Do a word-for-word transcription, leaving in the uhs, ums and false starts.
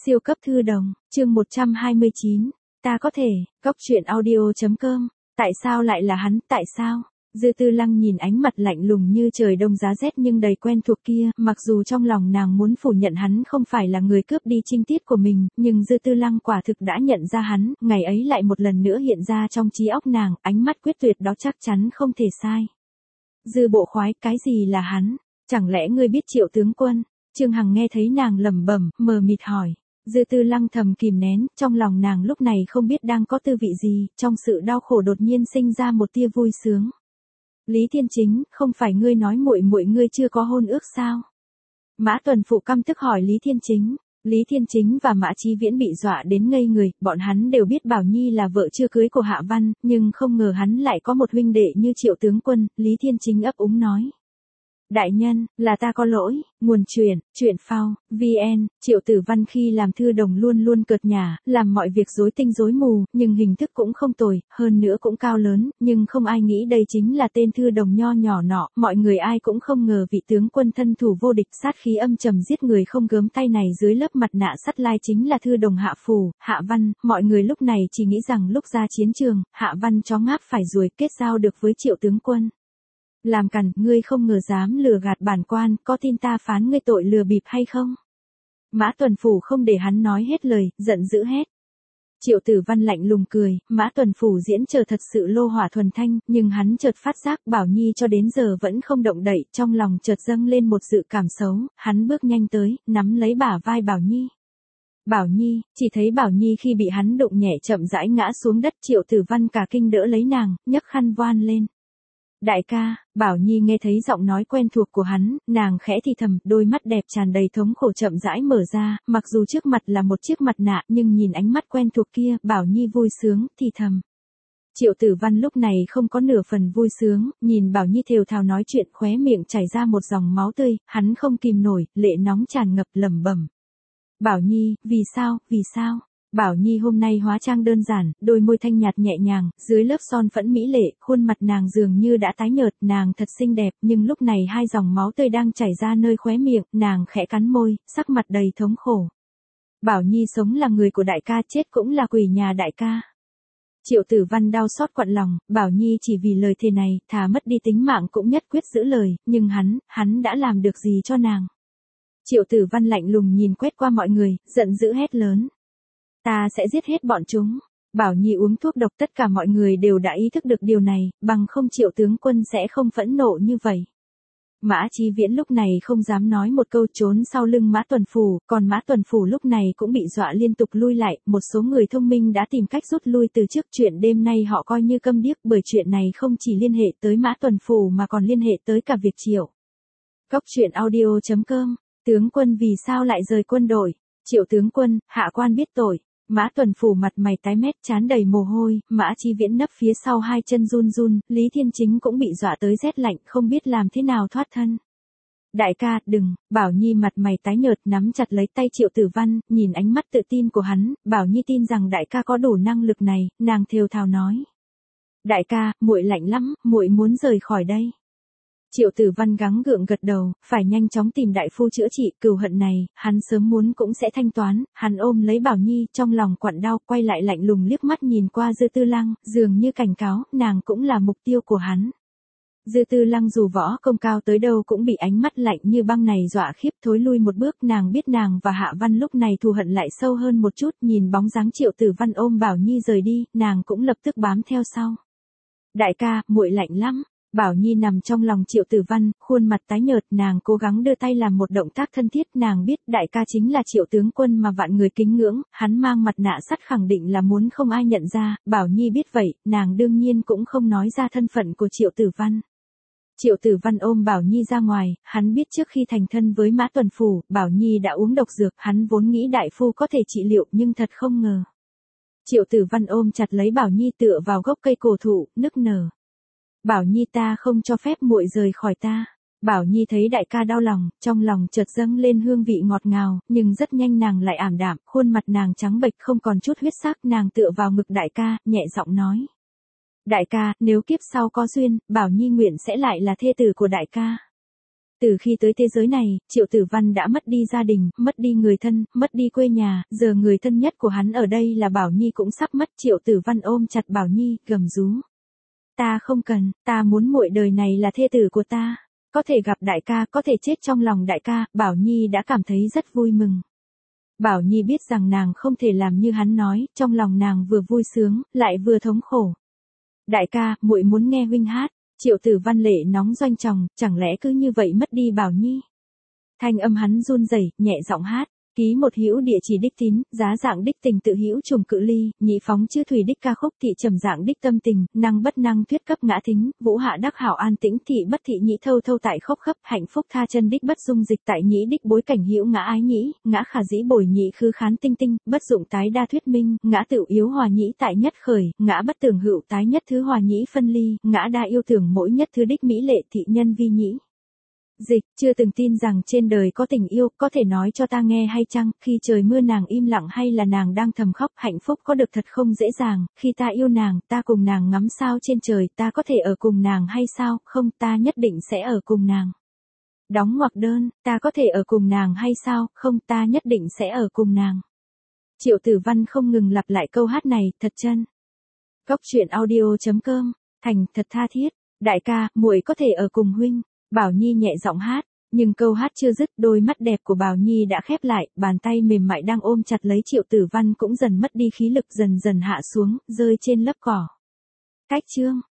Siêu cấp thư đồng, chương một trăm hai mươi chín, ta có thể, cóc truyện audio.com, tại sao lại là hắn, tại sao? Dư Tư Lăng nhìn ánh mặt lạnh lùng như trời đông giá rét nhưng đầy quen thuộc kia, mặc dù trong lòng nàng muốn phủ nhận hắn không phải là người cướp đi trinh tiết của mình, nhưng Dư Tư Lăng quả thực đã nhận ra hắn, ngày ấy lại một lần nữa hiện ra trong trí óc nàng, ánh mắt quyết tuyệt đó chắc chắn không thể sai. Dư Bộ Khoái, cái gì là hắn? Chẳng lẽ ngươi biết Triệu tướng quân? Trương Hằng nghe thấy nàng lẩm bẩm, mờ mịt hỏi. Dư Tư Lăng thầm kìm nén, trong lòng nàng lúc này không biết đang có tư vị gì, trong sự đau khổ đột nhiên sinh ra một tia vui sướng. Lý Thiên Chính, không phải ngươi nói muội muội ngươi chưa có hôn ước sao? Mã Tuần Phụ căm tức hỏi Lý Thiên Chính. Lý Thiên Chính và Mã Chí Viễn bị dọa đến ngây người, bọn hắn đều biết Bảo Nhi là vợ chưa cưới của Hạ Văn, nhưng không ngờ hắn lại có một huynh đệ như Triệu tướng quân. Lý Thiên Chính ấp úng nói. Đại nhân, là ta có lỗi, nguồn truyện, truyện phao, vn, Triệu Tử Văn khi làm thư đồng luôn luôn cợt nhả, làm mọi việc rối tinh rối mù, nhưng hình thức cũng không tồi, hơn nữa cũng cao lớn, nhưng không ai nghĩ đây chính là tên thư đồng nho nhỏ nọ, mọi người ai cũng không ngờ vị tướng quân thân thủ vô địch sát khí âm trầm giết người không gớm tay này dưới lớp mặt nạ sắt lai chính là thư đồng Hạ Phù, Hạ Văn, mọi người lúc này chỉ nghĩ rằng lúc ra chiến trường, Hạ Văn chó ngáp phải ruồi kết giao được với Triệu tướng quân. Làm cằn, ngươi không ngờ dám lừa gạt bản quan, có tin ta phán ngươi tội lừa bịp hay không? Mã Tuần Phủ không để hắn nói hết lời, giận dữ hét. Triệu Tử Văn lạnh lùng cười, Mã Tuần Phủ diễn chờ thật sự lô hỏa thuần thanh, nhưng hắn chợt phát giác Bảo Nhi cho đến giờ vẫn không động đậy, trong lòng chợt dâng lên một dự cảm xấu, hắn bước nhanh tới, nắm lấy bả vai Bảo Nhi. Bảo Nhi, chỉ thấy Bảo Nhi khi bị hắn đụng nhẹ chậm rãi ngã xuống đất, Triệu Tử Văn cả kinh đỡ lấy nàng, nhấc khăn voan lên. Đại ca, Bảo Nhi nghe thấy giọng nói quen thuộc của hắn, nàng khẽ thì thầm, đôi mắt đẹp tràn đầy thống khổ chậm rãi mở ra, mặc dù trước mặt là một chiếc mặt nạ nhưng nhìn ánh mắt quen thuộc kia, Bảo Nhi vui sướng, thì thầm. Triệu Tử Văn lúc này không có nửa phần vui sướng, nhìn Bảo Nhi thều thào nói chuyện khóe miệng chảy ra một dòng máu tươi, hắn không kìm nổi, lệ nóng tràn ngập lẩm bẩm. Bảo Nhi, vì sao, vì sao? Bảo Nhi hôm nay hóa trang đơn giản, đôi môi thanh nhạt nhẹ nhàng, dưới lớp son phẫn mỹ lệ, khuôn mặt nàng dường như đã tái nhợt, nàng thật xinh đẹp, nhưng lúc này hai dòng máu tươi đang chảy ra nơi khóe miệng, nàng khẽ cắn môi, sắc mặt đầy thống khổ. Bảo Nhi sống là người của đại ca, chết cũng là quỷ nhà đại ca. Triệu Tử Văn đau xót quặn lòng, Bảo Nhi chỉ vì lời thề này, thà mất đi tính mạng cũng nhất quyết giữ lời, nhưng hắn, hắn đã làm được gì cho nàng? Triệu Tử Văn lạnh lùng nhìn quét qua mọi người, giận dữ hét lớn. Ta sẽ giết hết bọn chúng. Bảo Nhi uống thuốc độc, tất cả mọi người đều đã ý thức được điều này, bằng không Triệu tướng quân sẽ không phẫn nộ như vậy. Mã Chí Viễn lúc này không dám nói một câu, trốn sau lưng Mã Tuần Phủ, còn Mã Tuần Phủ lúc này cũng bị dọa liên tục lui lại, một số người thông minh đã tìm cách rút lui từ trước, chuyện đêm nay họ coi như câm điếc, bởi chuyện này không chỉ liên hệ tới Mã Tuần Phủ mà còn liên hệ tới cả việc Triệu. Cóc truyện audio.com, tướng quân vì sao lại rời quân đội? Triệu tướng quân, hạ quan biết tội. Mã Tuần Phủ mặt mày tái mét, trán đầy mồ hôi, Mã Chí Viễn nấp phía sau hai chân run run, Lý Thiên Chính cũng bị dọa tới rét lạnh, không biết làm thế nào thoát thân. Đại ca, đừng, Bảo Nhi mặt mày tái nhợt nắm chặt lấy tay Triệu Tử Văn, nhìn ánh mắt tự tin của hắn, Bảo Nhi tin rằng đại ca có đủ năng lực này, nàng thều thào nói. Đại ca, muội lạnh lắm, muội muốn rời khỏi đây. Triệu Tử Văn gắng gượng gật đầu, phải nhanh chóng tìm đại phu chữa trị, cừu hận này, hắn sớm muốn cũng sẽ thanh toán, hắn ôm lấy Bảo Nhi, trong lòng quặn đau, quay lại lạnh lùng liếc mắt nhìn qua Dư Tư Lăng, dường như cảnh cáo, nàng cũng là mục tiêu của hắn. Dư Tư Lăng dù võ công cao tới đâu cũng bị ánh mắt lạnh như băng này dọa khiếp, thối lui một bước, nàng biết nàng và Hạ Văn lúc này thù hận lại sâu hơn một chút, nhìn bóng dáng Triệu Tử Văn ôm Bảo Nhi rời đi, nàng cũng lập tức bám theo sau. Đại ca, muội lạnh lắm. Bảo Nhi nằm trong lòng Triệu Tử Văn, khuôn mặt tái nhợt, nàng cố gắng đưa tay làm một động tác thân thiết, nàng biết đại ca chính là Triệu tướng quân mà vạn người kính ngưỡng, hắn mang mặt nạ sắt khẳng định là muốn không ai nhận ra, Bảo Nhi biết vậy, nàng đương nhiên cũng không nói ra thân phận của Triệu Tử Văn. Triệu Tử Văn ôm Bảo Nhi ra ngoài, hắn biết trước khi thành thân với Mã Tuần Phủ, Bảo Nhi đã uống độc dược, hắn vốn nghĩ đại phu có thể trị liệu nhưng thật không ngờ. Triệu Tử Văn ôm chặt lấy Bảo Nhi tựa vào gốc cây cổ thụ, nức nở. Bảo Nhi, ta không cho phép muội rời khỏi ta. Bảo Nhi thấy đại ca đau lòng, trong lòng chợt dâng lên hương vị ngọt ngào, nhưng rất nhanh nàng lại ảm đạm, khuôn mặt nàng trắng bệch không còn chút huyết sắc, nàng tựa vào ngực đại ca, nhẹ giọng nói. Đại ca, nếu kiếp sau có duyên, Bảo Nhi nguyện sẽ lại là thê tử của đại ca. Từ khi tới thế giới này, Triệu Tử Văn đã mất đi gia đình, mất đi người thân, mất đi quê nhà, giờ người thân nhất của hắn ở đây là Bảo Nhi cũng sắp mất. Triệu Tử Văn ôm chặt Bảo Nhi, gầm rú. Ta không cần, ta muốn muội đời này là thê tử của ta. Có thể gặp đại ca, có thể chết trong lòng đại ca, Bảo Nhi đã cảm thấy rất vui mừng. Bảo Nhi biết rằng nàng không thể làm như hắn nói, trong lòng nàng vừa vui sướng, lại vừa thống khổ. Đại ca, muội muốn nghe huynh hát. Triệu Tử Văn lệ nóng doanh tròng, chẳng lẽ cứ như vậy mất đi Bảo Nhi. Thanh âm hắn run rẩy, nhẹ giọng hát. Ký một hữu địa chỉ đích tín, giá dạng đích tình tự hữu trùng cự ly, nhị phóng chư thủy đích ca khúc thị trầm dạng đích tâm tình, năng bất năng thuyết cấp ngã thính, vũ hạ đắc hảo an tĩnh thị bất thị nhĩ thâu thâu tại khốc khấp, hạnh phúc tha chân đích bất dung dịch tại nhĩ đích bối cảnh hữu ngã ái nhĩ, ngã khả dĩ bồi nhị khứ khán tinh tinh, bất dụng tái đa thuyết minh, ngã tự yếu hòa nhĩ tại nhất khởi, ngã bất tường hữu tái nhất thứ hòa nhĩ phân ly, ngã đa yêu tưởng mỗi nhất thứ đích mỹ lệ thị nhân vi nhĩ. Dịch, chưa từng tin rằng trên đời có tình yêu, có thể nói cho ta nghe hay chăng, khi trời mưa nàng im lặng hay là nàng đang thầm khóc, hạnh phúc có được thật không dễ dàng, khi ta yêu nàng, ta cùng nàng ngắm sao trên trời, ta có thể ở cùng nàng hay sao, không, ta nhất định sẽ ở cùng nàng. Đóng ngoặc đơn, ta có thể ở cùng nàng hay sao, không, ta nhất định sẽ ở cùng nàng. Triệu Tử Văn không ngừng lặp lại câu hát này, thật chân. Góc truyện audio chấm com, thành, thật tha thiết, đại ca, muội có thể ở cùng huynh. Bảo Nhi nhẹ giọng hát, nhưng câu hát chưa dứt, đôi mắt đẹp của Bảo Nhi đã khép lại, bàn tay mềm mại đang ôm chặt lấy Triệu Tử Văn cũng dần mất đi khí lực, dần dần hạ xuống, rơi trên lớp cỏ. Cách chương